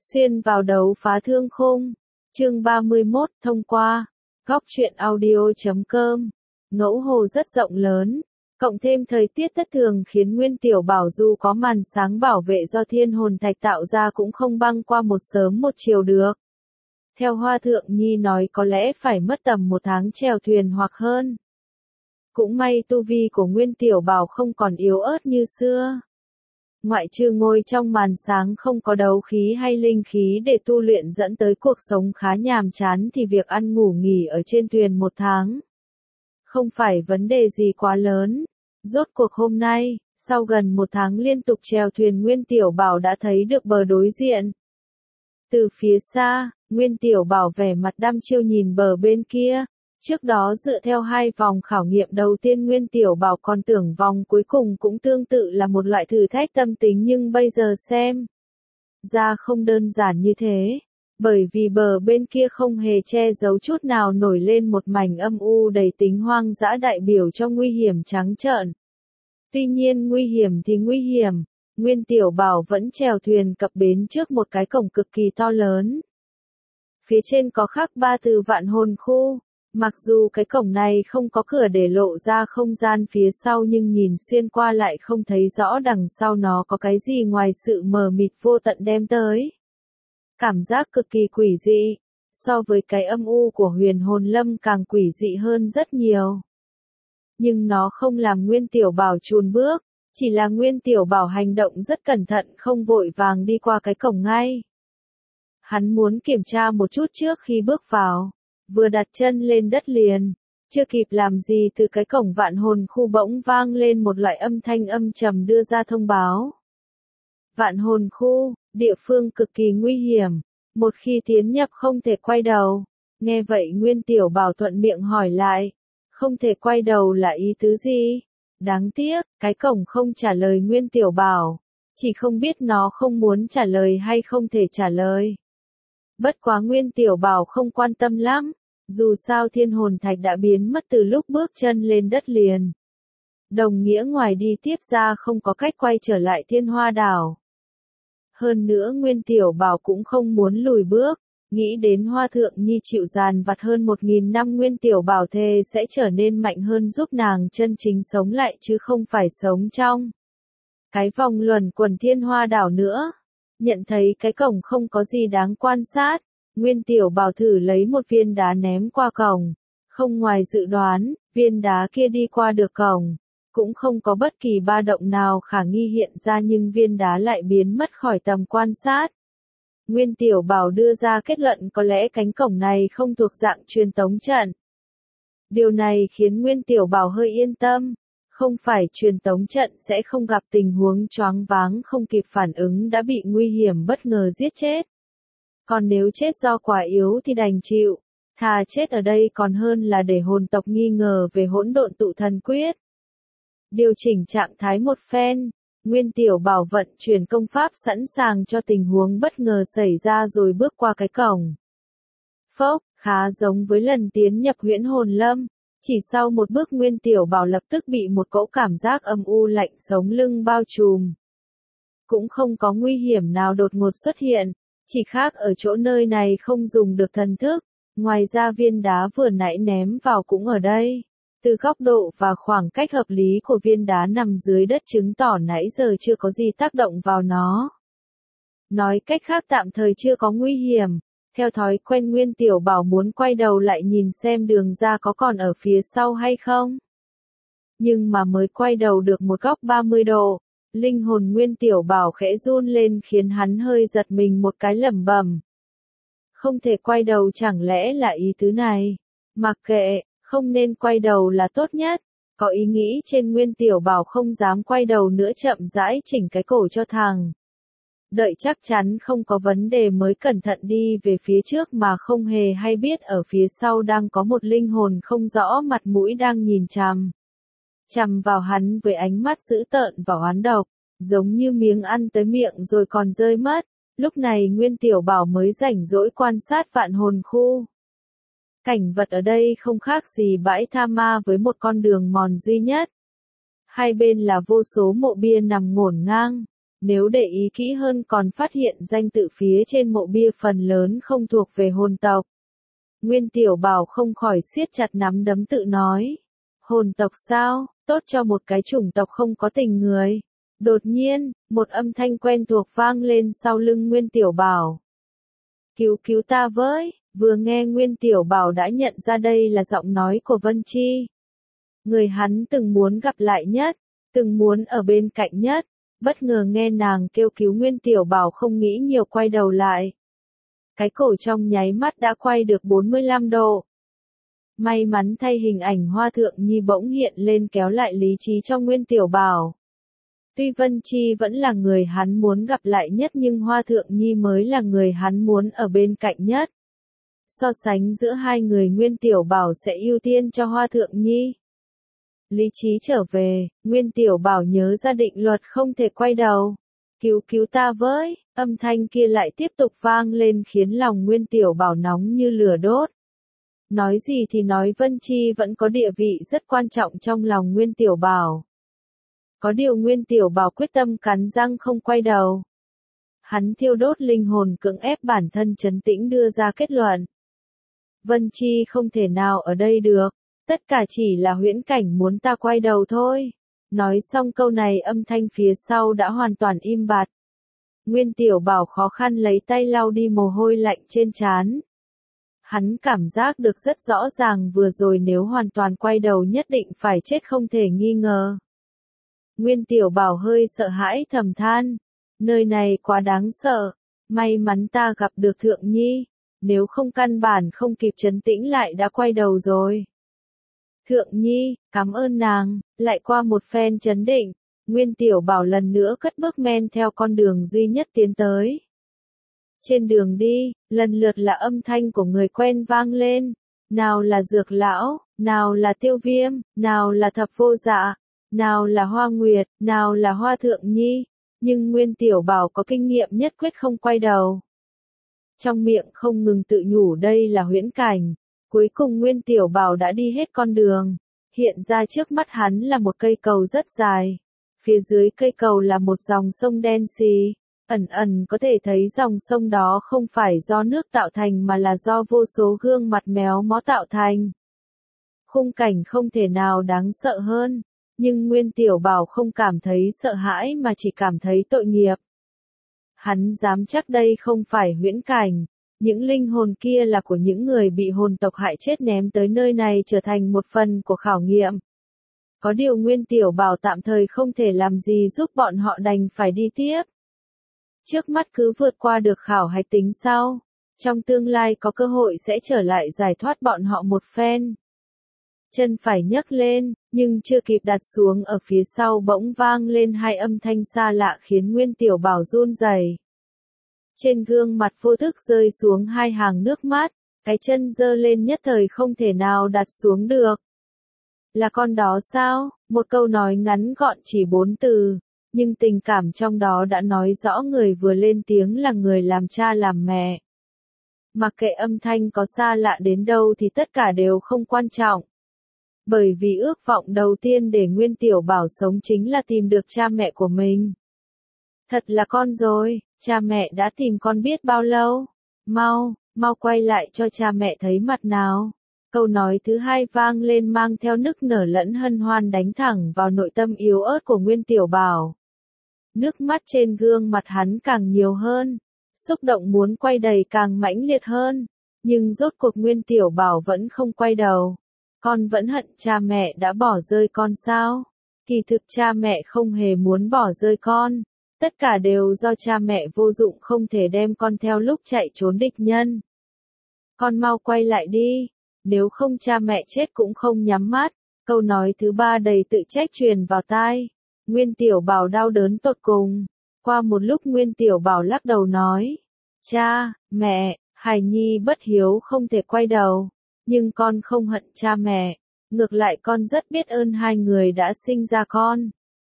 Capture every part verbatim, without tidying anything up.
Xuyên vào đấu phá thương khung. Chương ba mươi mốt, thông qua góc truyện audio chấm com. Ngẫu hồ rất rộng lớn, cộng thêm thời tiết thất thường khiến Nguyên Tiểu Bảo dù có màn sáng bảo vệ do thiên hồn thạch tạo ra cũng không băng qua một sớm một chiều được. Theo Hoa Thượng Nhi nói có lẽ phải mất tầm một tháng chèo thuyền hoặc hơn. Cũng may tu vi của Nguyên Tiểu Bảo không còn yếu ớt như xưa. Ngoại trừ ngồi trong màn sáng không có đấu khí hay linh khí để tu luyện dẫn tới cuộc sống khá nhàm chán thì việc ăn ngủ nghỉ ở trên thuyền một tháng không phải vấn đề gì quá lớn. Rốt cuộc hôm nay, sau gần một tháng liên tục chèo thuyền Nguyên Tiểu Bảo đã thấy được bờ đối diện. Từ phía xa, Nguyên Tiểu Bảo vẻ mặt đăm chiêu nhìn bờ bên kia. Trước đó dựa theo hai vòng khảo nghiệm đầu tiên Nguyên Tiểu Bảo còn tưởng vòng cuối cùng cũng tương tự là một loại thử thách tâm tính, nhưng bây giờ xem ra không đơn giản như thế. Bởi vì bờ bên kia không hề che giấu chút nào nổi lên một mảnh âm u đầy tính hoang dã đại biểu cho nguy hiểm trắng trợn. Tuy nhiên nguy hiểm thì nguy hiểm, Nguyên Tiểu Bảo vẫn chèo thuyền cập bến trước một cái cổng cực kỳ to lớn. Phía trên có khắc ba từ Vạn Hồn Khu. Mặc dù cái cổng này không có cửa để lộ ra không gian phía sau, nhưng nhìn xuyên qua lại không thấy rõ đằng sau nó có cái gì ngoài sự mờ mịt vô tận đem tới. Cảm giác cực kỳ quỷ dị, so với cái âm u của Huyền Hồn Lâm càng quỷ dị hơn rất nhiều. Nhưng nó không làm Nguyên Tiểu Bảo chùn bước, chỉ là Nguyên Tiểu Bảo hành động rất cẩn thận, không vội vàng đi qua cái cổng ngay. Hắn muốn kiểm tra một chút trước khi bước vào. Vừa đặt chân lên đất liền, chưa kịp làm gì từ cái cổng Vạn Hồn Khu bỗng vang lên một loại âm thanh âm trầm đưa ra thông báo. Vạn Hồn Khu, địa phương cực kỳ nguy hiểm, một khi tiến nhập không thể quay đầu. Nghe vậy Nguyên Tiểu Bảo thuận miệng hỏi lại, không thể quay đầu là ý tứ gì? Đáng tiếc, cái cổng không trả lời Nguyên Tiểu Bảo, chỉ không biết nó không muốn trả lời hay không thể trả lời. Bất quá Nguyên Tiểu Bảo không quan tâm lắm. Dù sao thiên hồn thạch đã biến mất từ lúc bước chân lên đất liền. Đồng nghĩa ngoài đi tiếp ra không có cách quay trở lại Thiên Hoa Đảo. Hơn nữa Nguyên Tiểu Bảo cũng không muốn lùi bước. Nghĩ đến Hoa Thượng Nhi chịu dàn vặt hơn một nghìn năm, Nguyên Tiểu Bảo thề sẽ trở nên mạnh hơn, giúp nàng chân chính sống lại chứ không phải sống trong cái vòng luẩn quẩn Thiên Hoa Đảo nữa. Nhận thấy cái cổng không có gì đáng quan sát, Nguyên Tiểu Bảo thử lấy một viên đá ném qua cổng. Không ngoài dự đoán, viên đá kia đi qua được cổng. Cũng không có bất kỳ ba động nào khả nghi hiện ra, nhưng viên đá lại biến mất khỏi tầm quan sát. Nguyên Tiểu Bảo đưa ra kết luận có lẽ cánh cổng này không thuộc dạng truyền tống trận. Điều này khiến Nguyên Tiểu Bảo hơi yên tâm. Không phải truyền tống trận sẽ không gặp tình huống choáng váng không kịp phản ứng đã bị nguy hiểm bất ngờ giết chết. Còn nếu chết do quá yếu thì đành chịu, thà chết ở đây còn hơn là để hồn tộc nghi ngờ về hỗn độn tụ thần quyết. Điều chỉnh trạng thái một phen, Nguyên Tiểu Bảo vận chuyển công pháp sẵn sàng cho tình huống bất ngờ xảy ra rồi bước qua cái cổng. Phốc, khá giống với lần tiến nhập Huyễn Hồn Lâm, chỉ sau một bước Nguyên Tiểu Bảo lập tức bị một cỗ cảm giác âm u lạnh sống lưng bao trùm. Cũng không có nguy hiểm nào đột ngột xuất hiện. Chỉ khác ở chỗ nơi này không dùng được thần thức, ngoài ra viên đá vừa nãy ném vào cũng ở đây. Từ góc độ và khoảng cách hợp lý của viên đá nằm dưới đất chứng tỏ nãy giờ chưa có gì tác động vào nó. Nói cách khác tạm thời chưa có nguy hiểm. Theo thói quen Nguyên Tiểu Bảo muốn quay đầu lại nhìn xem đường ra có còn ở phía sau hay không. Nhưng mà mới quay đầu được một góc ba mươi độ. Linh hồn Nguyên Tiểu Bảo khẽ run lên khiến hắn hơi giật mình một cái, lẩm bẩm. Không thể quay đầu chẳng lẽ là ý tứ này? Mặc kệ, không nên quay đầu là tốt nhất. Có ý nghĩ trên Nguyên Tiểu Bảo không dám quay đầu nữa, chậm rãi chỉnh cái cổ cho thẳng. Đợi chắc chắn không có vấn đề mới cẩn thận đi về phía trước, mà không hề hay biết ở phía sau đang có một linh hồn không rõ mặt mũi đang nhìn chằm. Chằm vào hắn với ánh mắt dữ tợn và oán độc, giống như miếng ăn tới miệng rồi còn rơi mất. Lúc này Nguyên Tiểu Bảo mới rảnh rỗi quan sát Vạn Hồn Khu. Cảnh vật ở đây không khác gì bãi tha ma với một con đường mòn duy nhất. Hai bên là vô số mộ bia nằm ngổn ngang, Nếu để ý kỹ hơn còn phát hiện danh tự phía trên mộ bia phần lớn không thuộc về hồn tộc. Nguyên Tiểu Bảo không khỏi siết chặt nắm đấm tự nói. Hồn tộc sao, tốt cho một cái chủng tộc không có tình người. Đột nhiên, một âm thanh quen thuộc vang lên sau lưng Nguyên Tiểu Bảo. Cứu cứu ta với, vừa nghe Nguyên Tiểu Bảo đã nhận ra đây là giọng nói của Vân Chi. Người hắn từng muốn gặp lại nhất, từng muốn ở bên cạnh nhất, bất ngờ nghe nàng kêu cứu Nguyên Tiểu Bảo không nghĩ nhiều quay đầu lại. Cái cổ trong nháy mắt đã quay được bốn mươi lăm độ. May mắn thay hình ảnh Hoa Thượng Nhi bỗng hiện lên kéo lại lý trí cho Nguyên Tiểu Bảo. Tuy Vân Chi vẫn là người hắn muốn gặp lại nhất nhưng Hoa Thượng Nhi mới là người hắn muốn ở bên cạnh nhất. So sánh giữa hai người Nguyên Tiểu Bảo sẽ ưu tiên cho Hoa Thượng Nhi. Lý trí trở về, Nguyên Tiểu Bảo nhớ ra định luật không thể quay đầu. Cứu cứu ta với, âm thanh kia lại tiếp tục vang lên khiến lòng Nguyên Tiểu Bảo nóng như lửa đốt. Nói gì thì nói Vân Chi vẫn có địa vị rất quan trọng trong lòng Nguyên Tiểu Bảo. Có điều Nguyên Tiểu Bảo quyết tâm cắn răng không quay đầu. Hắn thiêu đốt linh hồn cưỡng ép bản thân trấn tĩnh đưa ra kết luận. Vân Chi không thể nào ở đây được, tất cả chỉ là huyễn cảnh muốn ta quay đầu thôi. Nói xong câu này âm thanh phía sau đã hoàn toàn im bặt. Nguyên Tiểu Bảo khó khăn lấy tay lau đi mồ hôi lạnh trên trán. Hắn cảm giác được rất rõ ràng vừa rồi nếu hoàn toàn quay đầu nhất định phải chết không thể nghi ngờ. Nguyên Tiểu Bảo hơi sợ hãi thầm than. Nơi này quá đáng sợ. May mắn ta gặp được Thượng Nhi. Nếu không căn bản không kịp trấn tĩnh lại đã quay đầu rồi. Thượng Nhi, cảm ơn nàng. Lại qua một phen trấn định. Nguyên Tiểu Bảo lần nữa cất bước men theo con đường duy nhất tiến tới. Trên đường đi, lần lượt là âm thanh của người quen vang lên. Nào là Dược Lão, nào là Tiêu Viêm, nào là Thập Vô Dạ, nào là Hoa Nguyệt, nào là Hoa Thượng Nhi. Nhưng Nguyên Tiểu Bảo có kinh nghiệm nhất quyết không quay đầu. Trong miệng không ngừng tự nhủ đây là huyễn cảnh. Cuối cùng Nguyên Tiểu Bảo đã đi hết con đường. Hiện ra trước mắt hắn là một cây cầu rất dài. Phía dưới cây cầu là một dòng sông đen xì. Ẩn ẩn có thể thấy dòng sông đó không phải do nước tạo thành mà là do vô số gương mặt méo mó tạo thành. Khung cảnh không thể nào đáng sợ hơn. Nhưng Nguyên Tiểu Bảo không cảm thấy sợ hãi mà chỉ cảm thấy tội nghiệp. Hắn dám chắc đây không phải huyễn cảnh. Những linh hồn kia là của những người bị hồn tộc hại chết ném tới nơi này trở thành một phần của khảo nghiệm. Có điều Nguyên Tiểu Bảo tạm thời không thể làm gì giúp bọn họ đành phải đi tiếp. Trước mắt cứ vượt qua được khảo hạch tính sau. Trong tương lai có cơ hội sẽ trở lại giải thoát bọn họ một phen. Chân phải nhấc lên, nhưng chưa kịp đặt xuống ở phía sau bỗng vang lên hai âm thanh xa lạ khiến Nguyên Tiểu Bảo run rẩy. Trên gương mặt vô thức rơi xuống hai hàng nước mắt, cái chân giơ lên nhất thời không thể nào đặt xuống được. Là con đó sao? Một câu nói ngắn gọn chỉ bốn từ, nhưng tình cảm trong đó đã nói rõ người vừa lên tiếng là người làm cha làm mẹ. Mặc kệ âm thanh có xa lạ đến đâu thì tất cả đều không quan trọng. Bởi vì ước vọng đầu tiên để Nguyên Tiểu Bảo sống chính là tìm được cha mẹ của mình. Thật là con rồi, cha mẹ đã tìm con biết bao lâu. Mau, mau quay lại cho cha mẹ thấy mặt nào. Câu nói thứ hai vang lên mang theo nức nở lẫn hân hoan đánh thẳng vào nội tâm yếu ớt của Nguyên Tiểu Bảo. Nước mắt trên gương mặt hắn càng nhiều hơn, xúc động muốn quay đầy càng mãnh liệt hơn, nhưng rốt cuộc Nguyên Tiểu Bảo vẫn không quay đầu. Con vẫn hận cha mẹ đã bỏ rơi con sao? Kỳ thực cha mẹ không hề muốn bỏ rơi con, tất cả đều do cha mẹ vô dụng không thể đem con theo lúc chạy trốn địch nhân. Con mau quay lại đi, nếu không cha mẹ chết cũng không nhắm mắt. Câu nói thứ ba đầy tự trách truyền vào tai. Nguyên Tiểu Bảo đau đớn tột cùng. Qua một lúc Nguyên Tiểu Bảo lắc đầu nói. Cha, mẹ, Hải Nhi bất hiếu không thể quay đầu. Nhưng con không hận cha mẹ. Ngược lại con rất biết ơn hai người đã sinh ra con.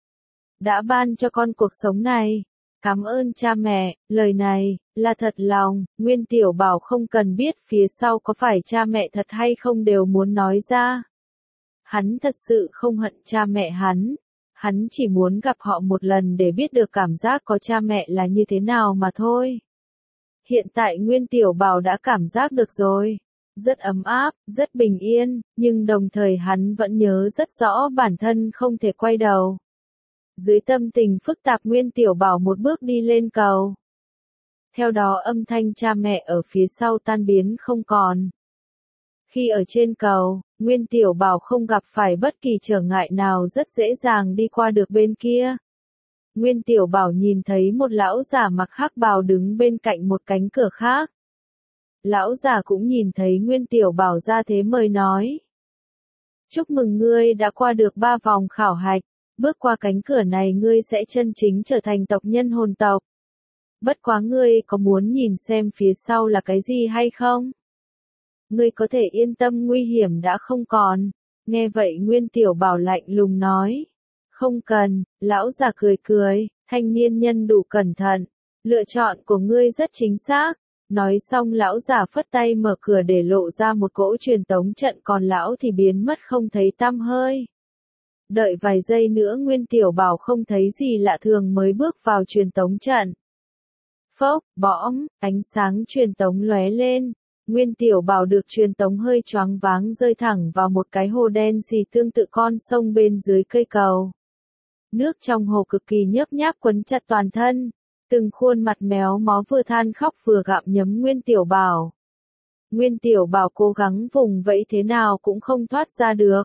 Đã ban cho con cuộc sống này. Cảm ơn cha mẹ, lời này, là thật lòng. Nguyên Tiểu Bảo không cần biết phía sau có phải cha mẹ thật hay không đều muốn nói ra. Hắn thật sự không hận cha mẹ hắn. Hắn chỉ muốn gặp họ một lần để biết được cảm giác có cha mẹ là như thế nào mà thôi. Hiện tại Nguyên Tiểu Bảo đã cảm giác được rồi. Rất ấm áp, rất bình yên, nhưng đồng thời hắn vẫn nhớ rất rõ bản thân không thể quay đầu. Dưới tâm tình phức tạp Nguyên Tiểu Bảo một bước đi lên cầu. Theo đó âm thanh cha mẹ ở phía sau tan biến không còn. Khi ở trên cầu, Nguyên Tiểu Bảo không gặp phải bất kỳ trở ngại nào, rất dễ dàng đi qua được bên kia. Nguyên Tiểu Bảo nhìn thấy một lão già mặc hắc bào đứng bên cạnh một cánh cửa khác. Lão già cũng nhìn thấy Nguyên Tiểu Bảo ra thế mời nói. Chúc mừng ngươi đã qua được ba vòng khảo hạch, bước qua cánh cửa này ngươi sẽ chân chính trở thành tộc nhân hồn tộc. Bất quá ngươi có muốn nhìn xem phía sau là cái gì hay không? Ngươi có thể yên tâm, nguy hiểm đã không còn. Nghe vậy Nguyên Tiểu Bảo lạnh lùng nói. Không cần, lão già cười cười, thanh niên nhân đủ cẩn thận. Lựa chọn của ngươi rất chính xác. Nói xong lão già phất tay mở cửa để lộ ra một cỗ truyền tống trận, còn lão thì biến mất không thấy tăm hơi. Đợi vài giây nữa Nguyên Tiểu Bảo không thấy gì lạ thường mới bước vào truyền tống trận. Phốc, bõm, ánh sáng truyền tống lóe lên. Nguyên Tiểu Bảo được truyền tống hơi choáng váng rơi thẳng vào một cái hồ đen xì tương tự con sông bên dưới cây cầu. Nước trong hồ cực kỳ nhớp nháp quấn chặt toàn thân. Từng khuôn mặt méo mó vừa than khóc vừa gặm nhấm Nguyên Tiểu Bảo. Nguyên Tiểu Bảo cố gắng vùng vẫy thế nào cũng không thoát ra được.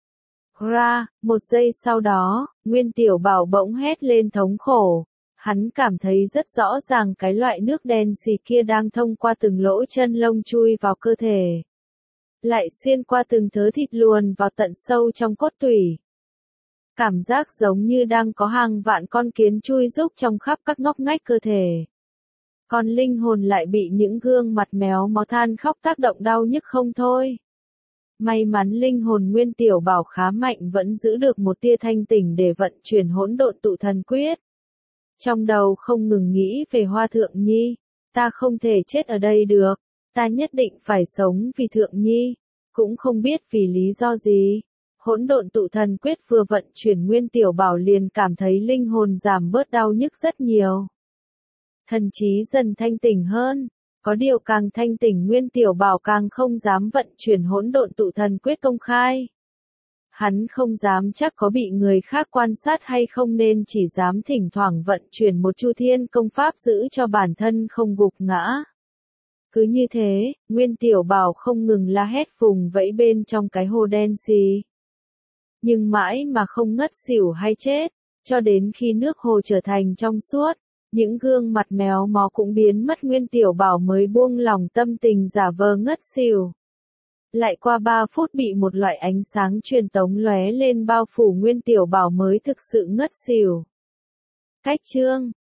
Ra, một giây sau đó, Nguyên Tiểu Bảo bỗng hét lên thống khổ. Hắn cảm thấy rất rõ ràng cái loại nước đen xì kia đang thông qua từng lỗ chân lông chui vào cơ thể. Lại xuyên qua từng thớ thịt luồn vào tận sâu trong cốt tủy. Cảm giác giống như đang có hàng vạn con kiến chui rúc trong khắp các ngóc ngách cơ thể. Còn linh hồn lại bị những gương mặt méo mó than khóc tác động đau nhức không thôi. May mắn linh hồn Nguyên Tiểu Bảo khá mạnh, vẫn giữ được một tia thanh tỉnh để vận chuyển hỗn độn tụ thần quyết. Trong đầu không ngừng nghĩ về Hoa Thượng Nhi. Ta không thể chết ở đây được. Ta nhất định phải sống vì Thượng Nhi. Cũng không biết vì lý do gì. Hỗn độn tụ thần quyết vừa vận chuyển Nguyên Tiểu Bảo liền cảm thấy linh hồn giảm bớt đau nhức rất nhiều. Thần trí dần thanh tỉnh hơn. Có điều càng thanh tỉnh Nguyên Tiểu Bảo càng không dám vận chuyển hỗn độn tụ thần quyết công khai. Hắn không dám chắc có bị người khác quan sát hay không nên chỉ dám thỉnh thoảng vận chuyển một chu thiên công pháp giữ cho bản thân không gục ngã. Cứ như thế, Nguyên Tiểu Bảo không ngừng la hét vùng vẫy bên trong cái hồ đen xì. Nhưng mãi mà không ngất xỉu hay chết, cho đến khi nước hồ trở thành trong suốt, những gương mặt méo mó cũng biến mất, Nguyên Tiểu Bảo mới buông lòng tâm tình giả vờ ngất xỉu. Lại qua ba phút bị một loại ánh sáng truyền tống lóe lên bao phủ, Nguyên Tiểu Bảo mới thực sự ngất xỉu. Cách chương